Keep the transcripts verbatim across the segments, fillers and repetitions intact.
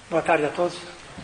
Boa tarde a todos.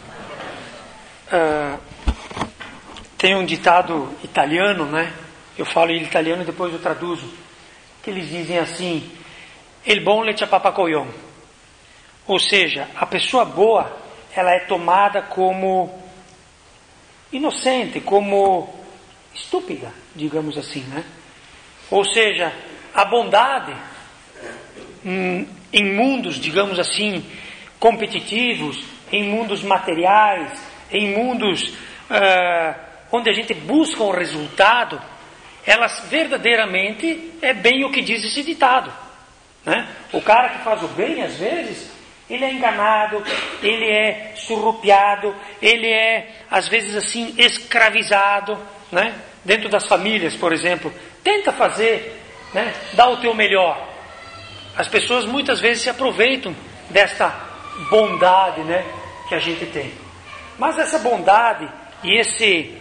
Uh, tem um ditado italiano, né? Eu falo em italiano e depois eu traduzo. Que eles dizem assim: il bon le chapapacoyon. Ou seja, a pessoa boa, ela é tomada como inocente, como estúpida, digamos assim, né? Ou seja, a bondade hum, em mundos, digamos assim, competitivos, em mundos materiais, em mundos uh, onde a gente busca um resultado, elas verdadeiramente é bem o que diz esse ditado, né? O cara que faz o bem, às vezes, ele é enganado, ele é surrupiado, ele é, às vezes assim, escravizado, né? Dentro das famílias, por exemplo, tenta fazer, né? Dá o teu melhor. As pessoas muitas vezes se aproveitam desta bondade, né, que a gente tem. Mas essa bondade e esse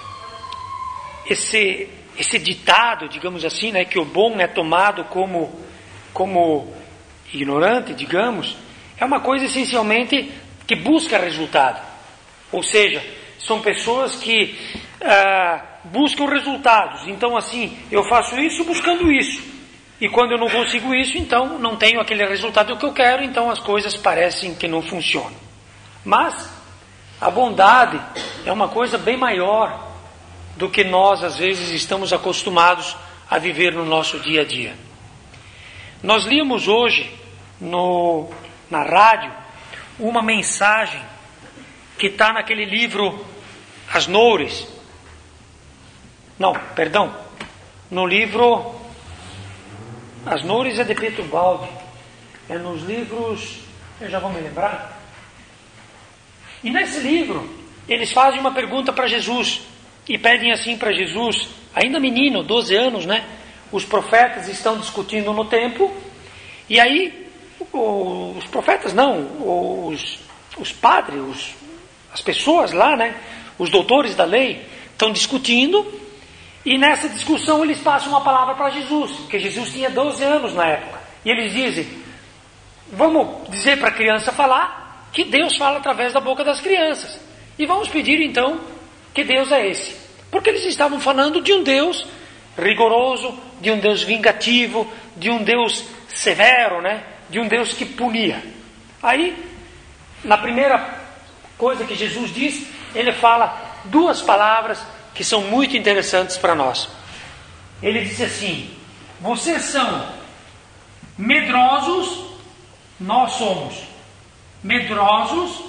esse esse ditado, digamos assim, né, que o bom é tomado como como ignorante, digamos, é uma coisa essencialmente que busca resultado. Ou seja, são pessoas que ah, buscam resultados. Então, assim, eu faço isso buscando isso. E quando eu não consigo isso, então não tenho aquele resultado que eu quero, então as coisas parecem que não funcionam. Mas a bondade é uma coisa bem maior do que nós às vezes estamos acostumados a viver no nosso dia a dia. Nós líamos hoje no, na rádio uma mensagem que está naquele livro As Noures. Não, perdão, no livro As Noures é de Pietro Baldi, é nos livros, eu já vou me lembrar. E nesse livro, eles fazem uma pergunta para Jesus, e pedem assim para Jesus, ainda menino, doze anos, né? Os profetas estão discutindo no templo, e aí, os profetas não, os, os padres, os, as pessoas lá, né? Os doutores da lei, estão discutindo. E nessa discussão eles passam uma palavra para Jesus, porque Jesus tinha doze anos na época. E eles dizem, vamos dizer para a criança falar, que Deus fala através da boca das crianças. E vamos pedir então, que Deus é esse. Porque eles estavam falando de um Deus rigoroso, de um Deus vingativo, de um Deus severo, né? De um Deus que punia. Aí, na primeira coisa que Jesus diz, ele fala duas palavras que são muito interessantes para nós. Ele disse assim: vocês são medrosos, nós somos medrosos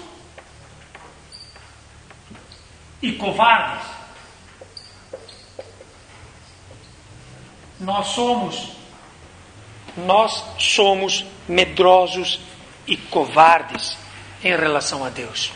e covardes. Nós somos, nós somos medrosos e covardes em relação a Deus.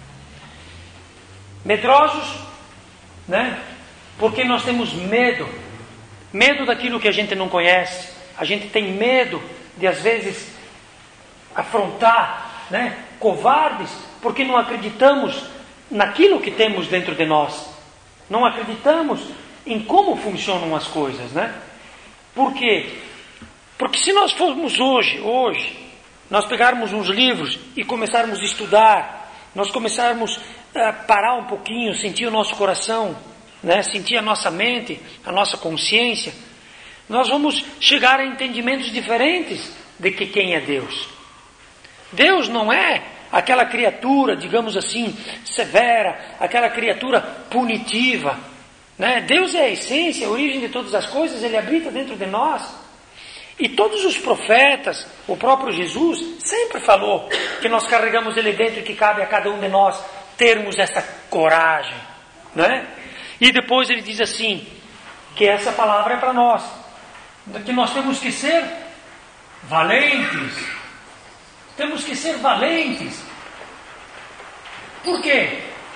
Medrosos, né? Porque nós temos medo, medo daquilo que a gente não conhece. A gente tem medo de às vezes afrontar, né? Covardes, porque não acreditamos naquilo que temos dentro de nós. Não acreditamos em como funcionam as coisas, né? Por quê? Porque se nós formos hoje, hoje, nós pegarmos uns livros e começarmos a estudar, nós começarmos a parar um pouquinho, sentir o nosso coração, né? Sentir a nossa mente, a nossa consciência, nós vamos chegar a entendimentos diferentes de que quem é Deus. Deus não é aquela criatura, digamos assim, severa, aquela criatura punitiva, né? Deus é a essência, a origem de todas as coisas, Ele habita dentro de nós. E todos os profetas, o próprio Jesus, sempre falou que nós carregamos Ele dentro e que cabe a cada um de nós termos essa coragem, né? E depois ele diz assim, que essa palavra é para nós, que nós temos que ser valentes, temos que ser valentes. Por quê?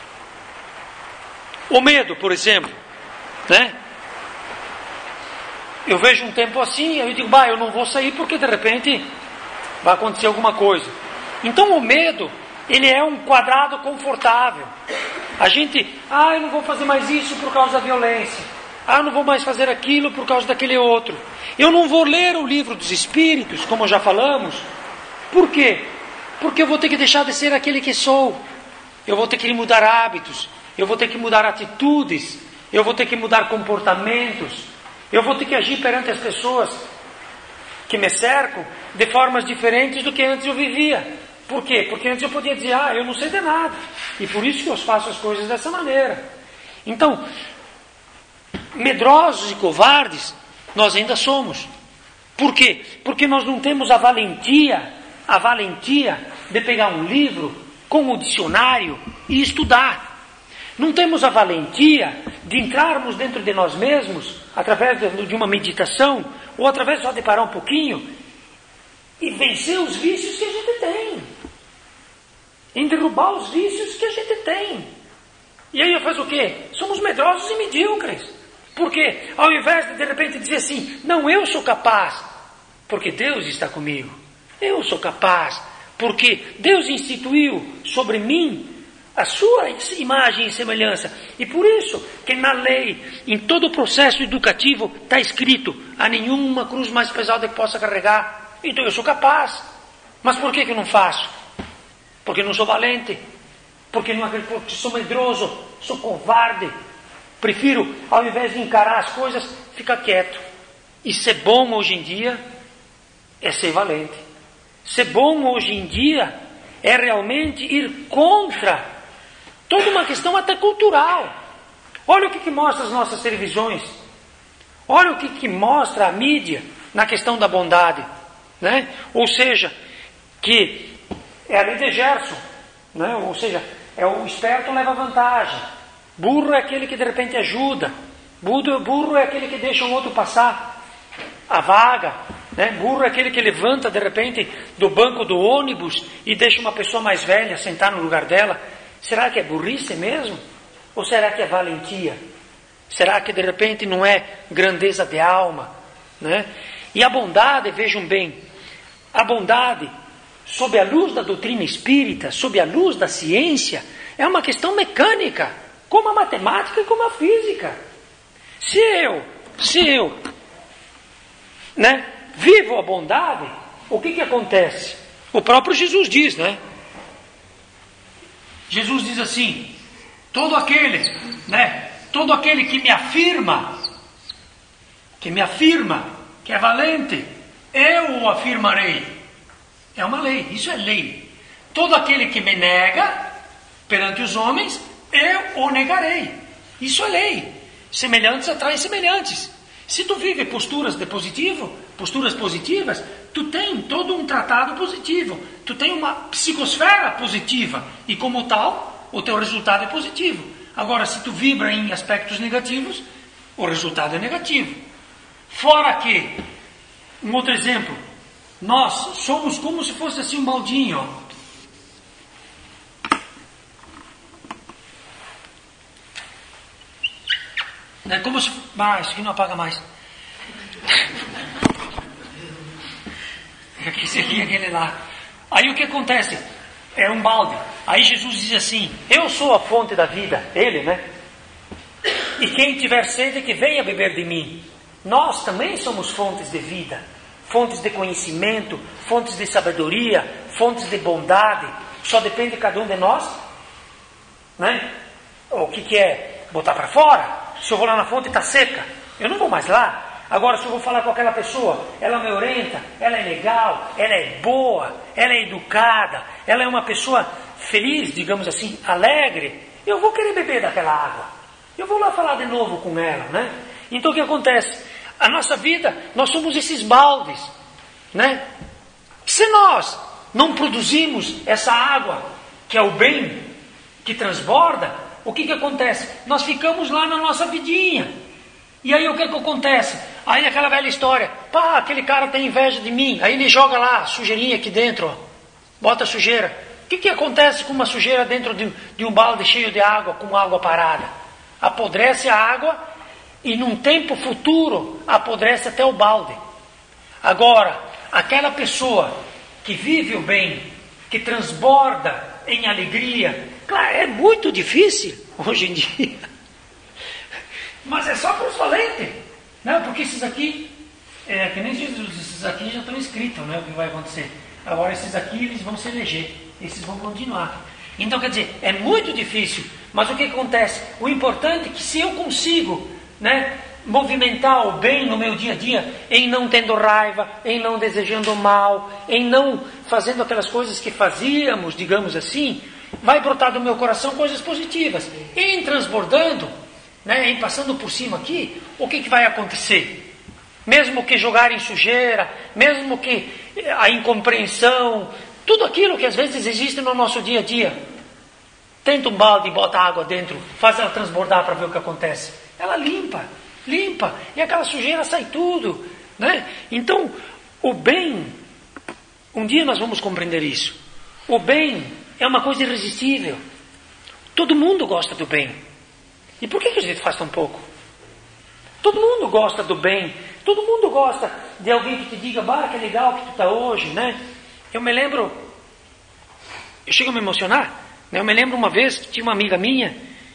O medo, por exemplo, né? Eu vejo um tempo assim, eu digo, bah, eu não vou sair porque de repente vai acontecer alguma coisa. Então o medo, ele é um quadrado confortável. A gente, ah, eu não vou fazer mais isso por causa da violência. Ah, eu não vou mais fazer aquilo por causa daquele outro. Eu não vou ler o livro dos Espíritos, como já falamos. Por quê? Porque eu vou ter que deixar de ser aquele que sou. Eu vou ter que mudar hábitos. Eu vou ter que mudar atitudes. Eu vou ter que mudar comportamentos. Eu vou ter que agir perante as pessoas que me cercam de formas diferentes do que antes eu vivia. Por quê? Porque antes eu podia dizer, ah, eu não sei de nada. E por isso que eu faço as coisas dessa maneira. Então, medrosos e covardes, nós ainda somos. Por quê? Porque nós não temos a valentia, a valentia de pegar um livro com o dicionário e estudar. Não temos a valentia de entrarmos dentro de nós mesmos, através de uma meditação, ou através só de parar um pouquinho, e vencer os vícios que a gente tem. Em derrubar os vícios que a gente tem. E aí faz o quê? Somos medrosos e medíocres. Por quê? Ao invés de de repente dizer assim, não, eu sou capaz, porque Deus está comigo. Eu sou capaz, porque Deus instituiu sobre mim a sua imagem e semelhança. E por isso que na lei, em todo o processo educativo, está escrito, há nenhuma cruz mais pesada que possa carregar. Então eu sou capaz. Mas por que que eu não faço? Porque não sou valente. Porque, não, porque sou medroso, sou covarde. Prefiro, ao invés de encarar as coisas, ficar quieto. E ser bom hoje em dia é ser valente. Ser bom hoje em dia é realmente ir contra toda uma questão até cultural. Olha o que, que mostra as nossas televisões. Olha o que, que mostra a mídia na questão da bondade. Né? Ou seja, que é a lei de Gerson. Né? Ou seja, é o esperto leva vantagem. Burro é aquele que de repente ajuda. Burro, burro é aquele que deixa o outro passar a vaga. Né? Burro é aquele que levanta de repente do banco do ônibus e deixa uma pessoa mais velha sentar no lugar dela. Será que é burrice mesmo? Ou será que é valentia? Será que de repente não é grandeza de alma? Né? E a bondade, vejam bem, a bondade, sob a luz da doutrina espírita, sob a luz da ciência, é uma questão mecânica, como a matemática e como a física. Se eu, se eu, né, vivo a bondade, o que que acontece? O próprio Jesus diz, né? Jesus diz assim, todo aquele, né, todo aquele que me afirma, que me afirma, que é valente, eu o afirmarei. É uma lei, isso é lei. Todo aquele que me nega perante os homens, eu o negarei. Isso é lei. Semelhantes atraem semelhantes. Se tu vive posturas de positivo, posturas positivas, tu tem todo um tratado positivo. Tu tem uma psicosfera positiva. E como tal, o teu resultado é positivo. Agora, se tu vibra em aspectos negativos, o resultado é negativo. Fora que, um outro exemplo, nós somos como se fosse assim um baldinho, ó. É como se... Ah, isso aqui não apaga mais. Esse aqui, aquele lá. Aí o que acontece? É um balde. Aí Jesus diz assim, eu sou a fonte da vida. Ele, né? E quem tiver sede, que venha beber de mim. Nós também somos fontes de vida. Fontes de conhecimento, fontes de sabedoria, fontes de bondade. Só depende de cada um de nós, né? O que, que é? Botar para fora. Se eu vou lá na fonte e está seca, eu não vou mais lá. Agora, se eu vou falar com aquela pessoa, ela me orienta, ela é legal, ela é boa, ela é educada, ela é uma pessoa feliz, digamos assim, alegre, eu vou querer beber daquela água. Eu vou lá falar de novo com ela, né? Então o que acontece? A nossa vida, nós somos esses baldes, né? Se nós não produzimos essa água, que é o bem, que transborda, o que que acontece? Nós ficamos lá na nossa vidinha. E aí o que que acontece? Aí aquela velha história, pá, aquele cara tem inveja de mim, aí ele joga lá sujeirinha aqui dentro, ó, bota sujeira. O que que acontece com uma sujeira dentro de, de um balde cheio de água, com água parada? Apodrece a água e num tempo futuro apodrece até o balde. Agora, aquela pessoa que vive o bem, que transborda em alegria, claro, é muito difícil hoje em dia, mas é só para os valentes, né? Porque esses aqui, é que nem Jesus, esses aqui já estão escritos, né? O que vai acontecer. agora esses aqui eles vão se eleger, esses vão continuar. Então, quer dizer, é muito difícil, mas o que acontece? O importante é que se eu consigo, né, movimentar o bem no meu dia a dia, em não tendo raiva, em não desejando o mal, em não fazendo aquelas coisas que fazíamos, digamos assim, vai brotar do meu coração coisas positivas. Em transbordando, né, em passando por cima aqui, o que, que vai acontecer? Mesmo que jogarem sujeira, mesmo que a incompreensão, tudo aquilo que às vezes existe no nosso dia a dia, tenta um balde e bota água dentro, faz ela transbordar para ver o que acontece. Ela limpa, limpa, e aquela sujeira sai tudo, né? Então, o bem, um dia nós vamos compreender isso. O bem é uma coisa irresistível. Todo mundo gosta do bem. E por que que a gente faz tão pouco? Todo mundo gosta do bem. Todo mundo gosta de alguém que te diga, bah, que legal que tu está hoje, né? Eu me lembro, eu chego a me emocionar, né? Eu me lembro uma vez que tinha uma amiga minha,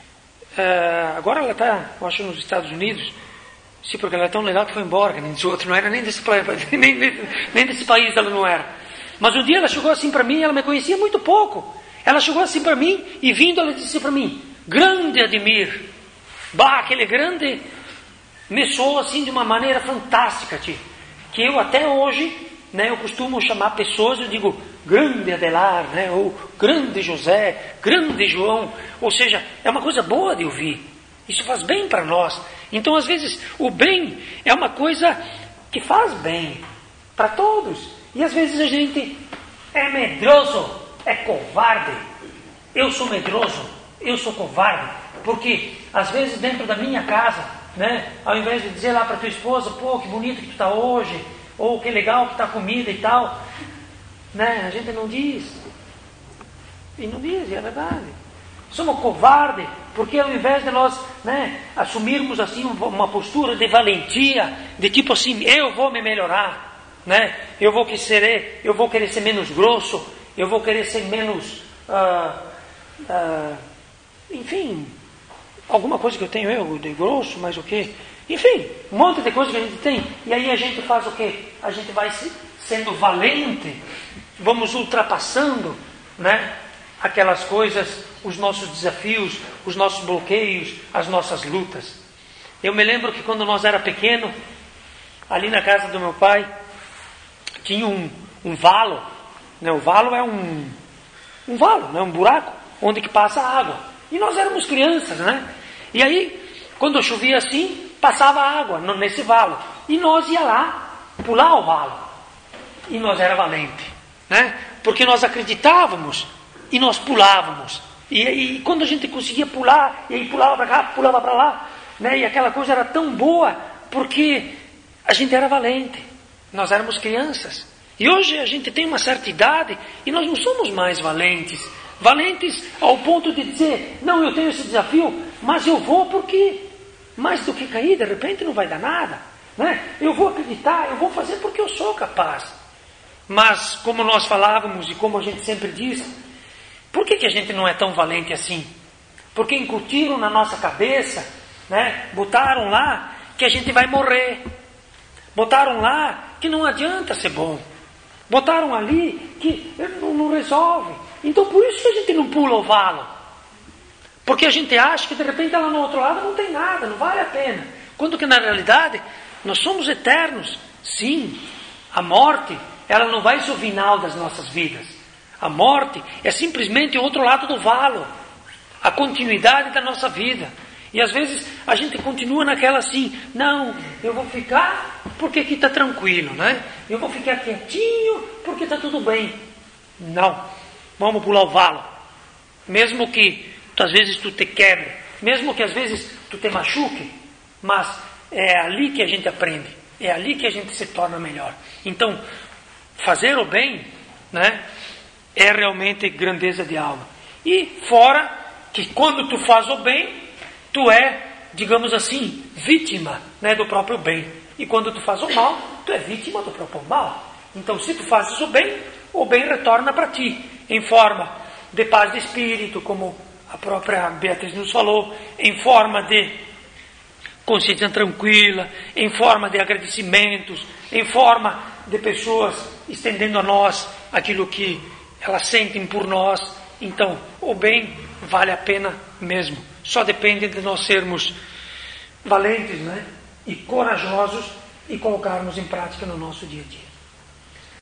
uh, agora ela está, eu acho, nos Estados Unidos, sim, porque ela é tão legal que foi embora, que nem desse outro, não era nem desse, nem, nem, nem desse país ela não era. Mas um dia ela chegou assim para mim, ela me conhecia muito pouco, ela chegou assim para mim, e vindo ela disse para mim, grande Ademir, bah, aquele grande, me soou assim de uma maneira fantástica, tia, que eu até hoje, né, eu costumo chamar pessoas, eu digo, grande Adelar, né, ou grande José, grande João, ou seja, é uma coisa boa de ouvir, isso faz bem para nós. Então às vezes o bem é uma coisa que faz bem para todos, e às vezes a gente é medroso, é covarde, eu sou medroso, eu sou covarde, porque às vezes dentro da minha casa, né, ao invés de dizer lá para tua esposa, pô, que bonito que tu está hoje, ou que legal que está a comida e tal, né? A gente não diz. E não diz, e é verdade. Somos covardes, porque ao invés de nós, né, assumirmos assim uma postura de valentia, de tipo assim, eu vou me melhorar, né? Eu vou querer, eu vou querer ser menos grosso, eu vou querer ser menos, ah, ah, enfim, alguma coisa que eu tenho eu de grosso, mas o quê? Enfim, um monte de coisa que a gente tem. E aí a gente faz o quê? A gente vai sendo valente, vamos ultrapassando, né, aquelas coisas, os nossos desafios, os nossos bloqueios, as nossas lutas. Eu me lembro que quando nós era pequeno, ali na casa do meu pai, tinha um, um valo, né? O valo é um, um valo, né? Um buraco, onde que passa a água. E nós éramos crianças, né? E aí, quando chovia assim, passava água nesse valo. E nós ia lá, pular o valo. E nós era valente, né? Porque nós acreditávamos e nós pulávamos. E, e quando a gente conseguia pular, e aí pulava para cá, pulava para lá, né? E aquela coisa era tão boa, porque a gente era valente. Nós éramos crianças. E hoje a gente tem uma certa idade e nós não somos mais valentes. Valentes ao ponto de dizer, não, eu tenho esse desafio, mas eu vou porque, mais do que cair, de repente não vai dar nada, né? Eu vou acreditar, eu vou fazer porque eu sou capaz. Mas, como nós falávamos e como a gente sempre diz, por que que a gente não é tão valente assim? Porque incutiram na nossa cabeça, né? Botaram lá que a gente vai morrer. Botaram lá que não adianta ser bom. Botaram ali que não, não resolve. Então por isso que a gente não pula o valo. Porque a gente acha que de repente lá no outro lado não tem nada, não vale a pena. Quando que na realidade nós somos eternos. Sim, a morte, ela não vai ser o final das nossas vidas. A morte é simplesmente o outro lado do valo. A continuidade da nossa vida. E às vezes a gente continua naquela assim, não, eu vou ficar porque aqui está tranquilo, né? Eu vou ficar quietinho porque está tudo bem. Não, vamos pular o valo. Mesmo que tu, às vezes tu te quebre, mesmo que às vezes tu te machuque, mas é ali que a gente aprende, é ali que a gente se torna melhor. Então, fazer o bem, né, é realmente grandeza de alma. E fora que quando tu faz o bem, tu é, digamos assim, vítima, né, do próprio bem. E quando tu faz o mal, tu é vítima do próprio mal. Então, se tu fazes o bem, o bem retorna para ti, em forma de paz de espírito, como a própria Beatriz nos falou, em forma de consciência tranquila, em forma de agradecimentos, em forma de pessoas estendendo a nós aquilo que elas sentem por nós. Então, o bem vale a pena mesmo. Só depende de nós sermos valentes, né? E corajosos e colocarmos em prática no nosso dia a dia.